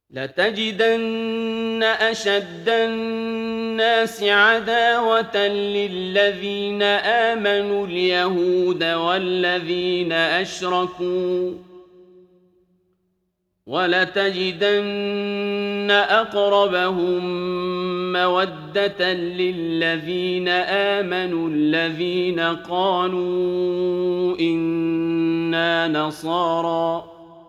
لتجدن أشد الناس عداوة للذين آمنوا اليهود والذين أشركوا ولتجدن أقربهم مودة للذين آمنوا الذين قالوا إنا نصارى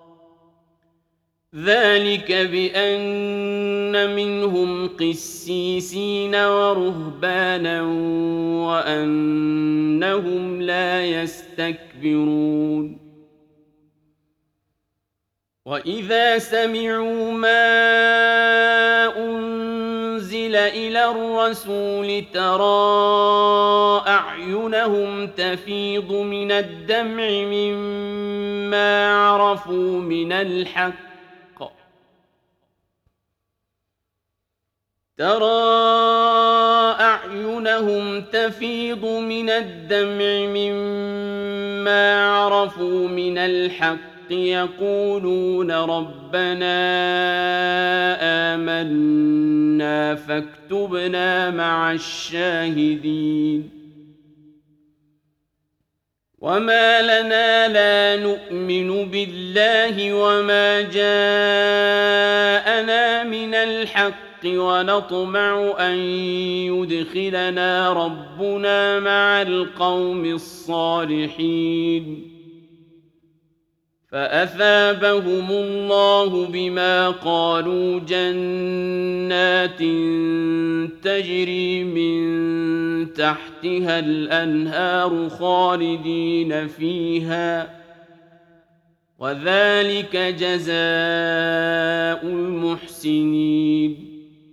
ذلك بأن منهم قسيسين ورهبانا وأنهم لا يستكبرون وإذا سمعوا ما أنزل إلى الرسول ترى أعينهم تفيض من الدمع مما عرفوا من الحق يقولون ربنا آمنا فاكتبنا مع الشاهدين وما لنا لا نؤمن بالله وما جاءنا من الحق ونطمع أن يدخلنا ربنا مع القوم الصالحين فأثابهم الله بما قالوا جنات تجري من تحتها الأنهار خالدين فيها وذلك جزاء المحسنين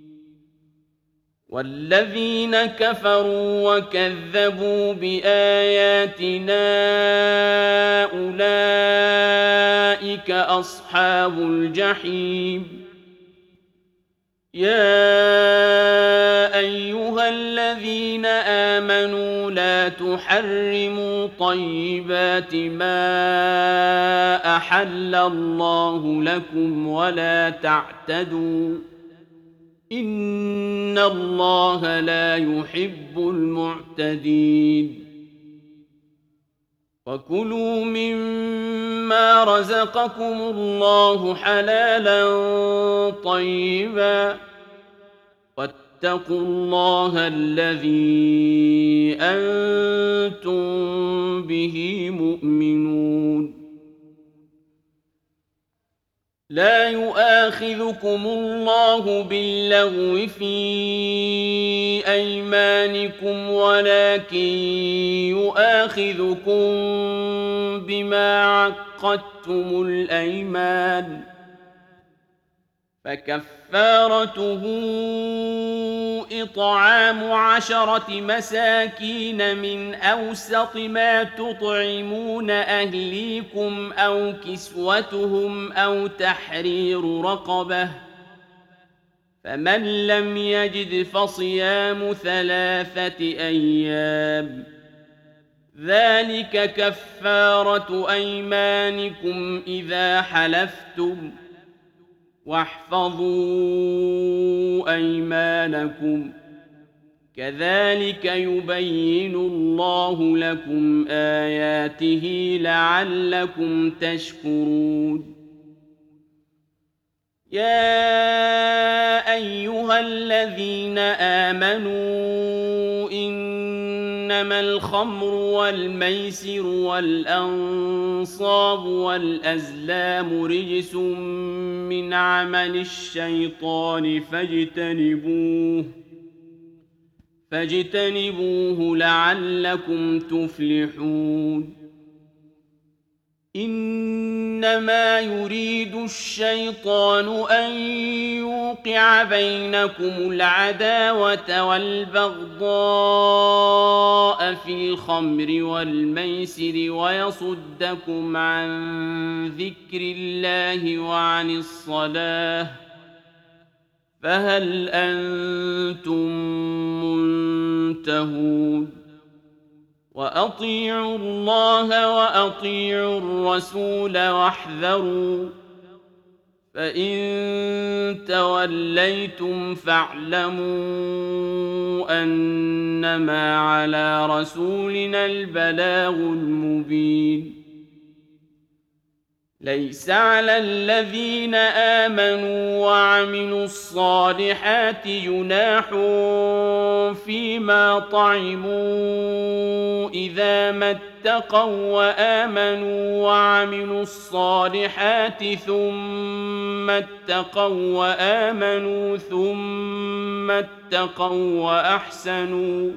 والذين كفروا وكذبوا بآياتنا أولئك أصحاب الجحيم يا أيها الذين آمنوا لا تحرموا طيبات ما أحل الله لكم ولا تعتدوا إن الله لا يحب المعتدين وكلوا مما رزقكم الله حلالا طيبا واتقوا الله الذي أنتم به مؤمنون لا يؤاخذكم الله باللغو في أيمانكم ولكن يؤاخذكم بما عقدتم الأيمان فكفارته إطعام 10 مساكين من أوسط ما تطعمون أهليكم أو كسوتهم أو تحرير رقبة فمن لم يجد فصيام 3 أيام ذلك كفارة أيمانكم إذا حلفتم واحفظوا أيمانكم كذلك يبين الله لكم آياته لعلكم تشكرون يا أيها الذين آمنوا إنما الخمر والميسر والأنصاب والأزلام رجس من عمل الشيطان فاجتنبوه لعلكم تفلحون إنما يريد الشيطان أن يوقع بينكم العداوة والبغضاء في الخمر والميسر ويصدكم عن ذكر الله وعن الصلاة فهل أنتم منتهون وأطيعوا الله وأطيعوا الرسول واحذروا فإن توليتم فاعلموا أنما على رسولنا البلاغ المبين ليس على الذين آمنوا وعملوا الصالحات جناح فيما طعموا إذا ما اتقوا وآمنوا وعملوا الصالحات ثم اتقوا وآمنوا ثم اتقوا وأحسنوا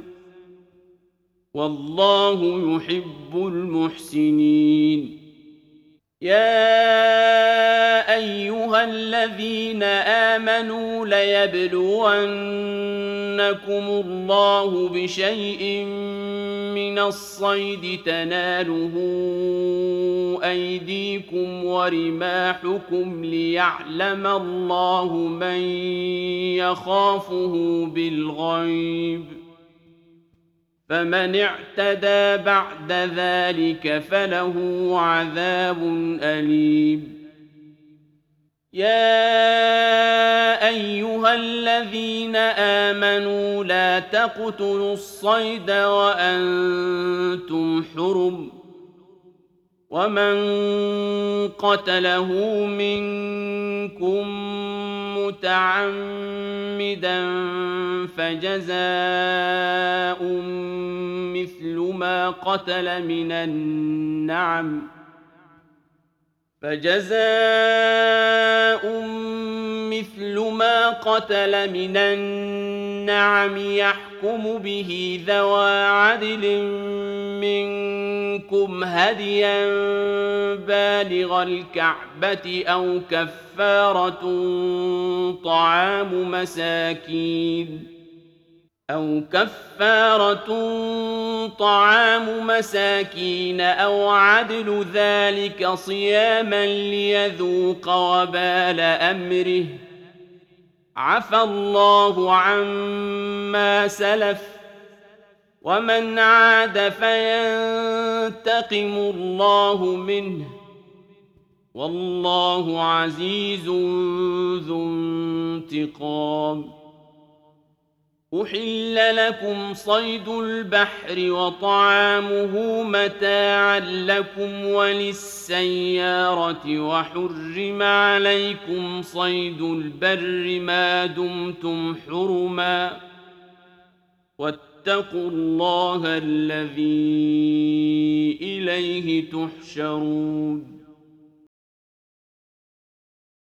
والله يحب المحسنين يا أيها الذين آمنوا ليبلونكم الله بشيء من الصيد تناله أيديكم ورماحكم ليعلم الله من يخافه بالغيب فمن اعتدى بعد ذلك فله عذاب أليم يا أيها الذين آمنوا لا تقتلوا الصيد وأنتم حرم ومن قتله منكم متعمدا فجزاء مثل ما قتل من النعم يحكم به ذوى عدل منكم هديا بالغ الكعبة أو كفارة طعام مساكين أو عدل ذلك صياما ليذوق وبال أمره عفى الله عما سلف ومن عاد فينتقم الله منه والله عزيز ذو انتقام أحل لكم صيد البحر وطعامه متاعا لكم وللسيارة وحرم عليكم صيد البر ما دمتم حرما واتقوا الله الذي إليه تحشرون